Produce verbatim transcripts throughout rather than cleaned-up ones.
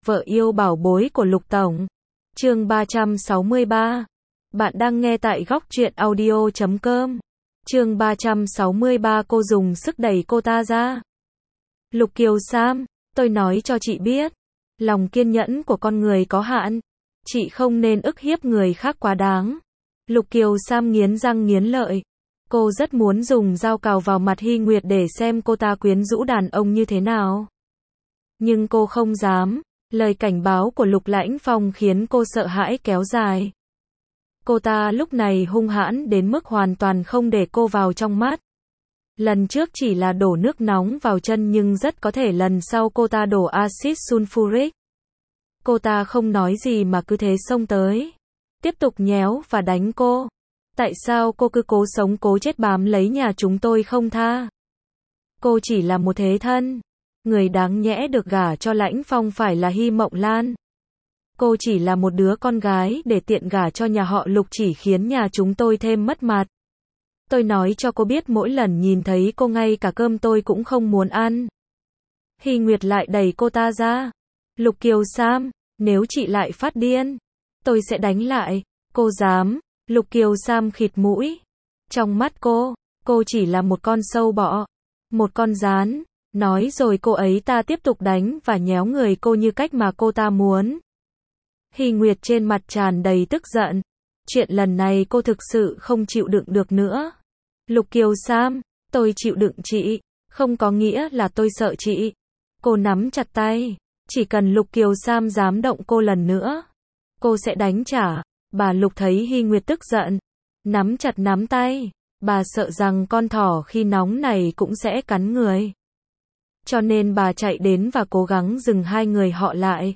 Vợ yêu bảo bối của Lục Tổng. Chương ba trăm sáu mươi ba. Bạn đang nghe tại góc truyện audio chấm com. Chương ba trăm sáu mươi ba. Cô dùng sức đẩy cô ta ra. Lục Kiều Sam, tôi nói cho chị biết, lòng kiên nhẫn của con người có hạn, chị không nên ức hiếp người khác quá đáng. Lục Kiều Sam nghiến răng nghiến lợi. Cô rất muốn dùng dao cào vào mặt Hy Nguyệt để xem cô ta quyến rũ đàn ông như thế nào. Nhưng cô không dám. Lời cảnh báo của Lục Lãnh Phong khiến cô sợ hãi kéo dài. Cô ta lúc này hung hãn đến mức hoàn toàn không để cô vào trong mắt. Lần trước chỉ là đổ nước nóng vào chân nhưng rất có thể lần sau cô ta đổ axit sulfuric. Cô ta không nói gì mà cứ thế xông tới. Tiếp tục nhéo và đánh cô. Tại sao cô cứ cố sống cố chết bám lấy nhà chúng tôi không tha? Cô chỉ là một thế thân. Người đáng nhẽ được gả cho Lãnh Phong phải là Hy Mộng Lan. Cô chỉ là một đứa con gái để tiện gả cho nhà họ Lục chỉ khiến nhà chúng tôi thêm mất mặt. Tôi nói cho cô biết mỗi lần nhìn thấy cô ngay cả cơm tôi cũng không muốn ăn. Hy Nguyệt lại đẩy cô ta ra. Lục Kiều Sam, nếu chị lại phát điên, tôi sẽ đánh lại. Cô dám? Lục Kiều Sam khịt mũi. Trong mắt cô, cô chỉ là một con sâu bọ, một con gián. Nói rồi cô ấy ta tiếp tục đánh và nhéo người cô như cách mà cô ta muốn. Hy Nguyệt trên mặt tràn đầy tức giận. Chuyện lần này cô thực sự không chịu đựng được nữa. Lục Kiều Sam, tôi chịu đựng chị, không có nghĩa là tôi sợ chị. Cô nắm chặt tay. Chỉ cần Lục Kiều Sam dám động cô lần nữa, cô sẽ đánh trả. Bà Lục thấy Hy Nguyệt tức giận, nắm chặt nắm tay. Bà sợ rằng con thỏ khi nóng này cũng sẽ cắn người. Cho nên bà chạy đến và cố gắng dừng hai người họ lại.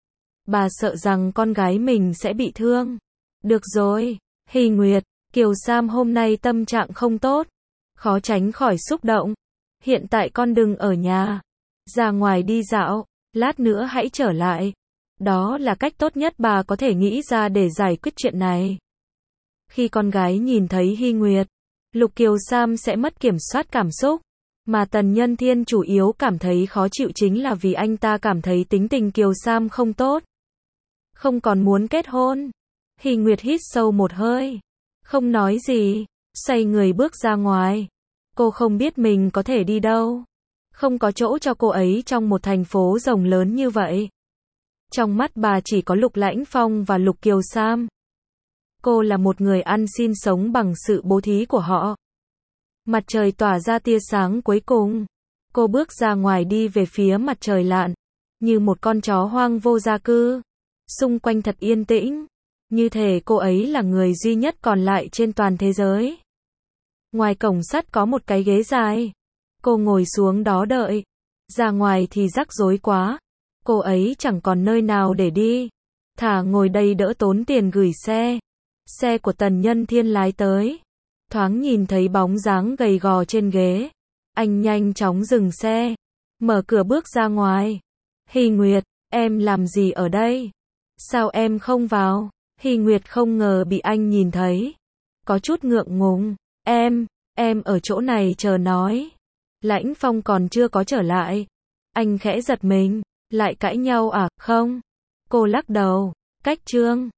Bà sợ rằng con gái mình sẽ bị thương. Được rồi, Hy Nguyệt, Kiều Sam hôm nay tâm trạng không tốt, khó tránh khỏi xúc động. Hiện tại con đừng ở nhà, ra ngoài đi dạo, lát nữa hãy trở lại. Đó là cách tốt nhất bà có thể nghĩ ra để giải quyết chuyện này. Khi con gái nhìn thấy Hy Nguyệt, Lục Kiều Sam sẽ mất kiểm soát cảm xúc. Mà Tần Nhân Thiên chủ yếu cảm thấy khó chịu chính là vì anh ta cảm thấy tính tình Kiều Sam không tốt. Không còn muốn kết hôn. Hy Nguyệt hít sâu một hơi. Không nói gì. Xoay người bước ra ngoài. Cô không biết mình có thể đi đâu. Không có chỗ cho cô ấy trong một thành phố rộng lớn như vậy. Trong mắt bà chỉ có Lục Lãnh Phong và Lục Kiều Sam. Cô là một người ăn xin sống bằng sự bố thí của họ. Mặt trời tỏa ra tia sáng cuối cùng. Cô bước ra ngoài đi về phía mặt trời lặn. Như một con chó hoang vô gia cư. Xung quanh thật yên tĩnh. Như thể cô ấy là người duy nhất còn lại trên toàn thế giới. Ngoài cổng sắt có một cái ghế dài. Cô ngồi xuống đó đợi. Ra ngoài thì rắc rối quá. Cô ấy chẳng còn nơi nào để đi. Thà ngồi đây đỡ tốn tiền gửi xe. Xe của Tần Nhân Thiên lái tới. Thoáng nhìn thấy bóng dáng gầy gò trên ghế. Anh nhanh chóng dừng xe. Mở cửa bước ra ngoài. Hy Nguyệt, em làm gì ở đây? Sao em không vào? Hy Nguyệt không ngờ bị anh nhìn thấy. Có chút ngượng ngùng. Em, em ở chỗ này chờ nói. Lãnh Phong còn chưa có trở lại. Anh khẽ giật mình. Lại cãi nhau à? Không. Cô lắc đầu. Cách Trương.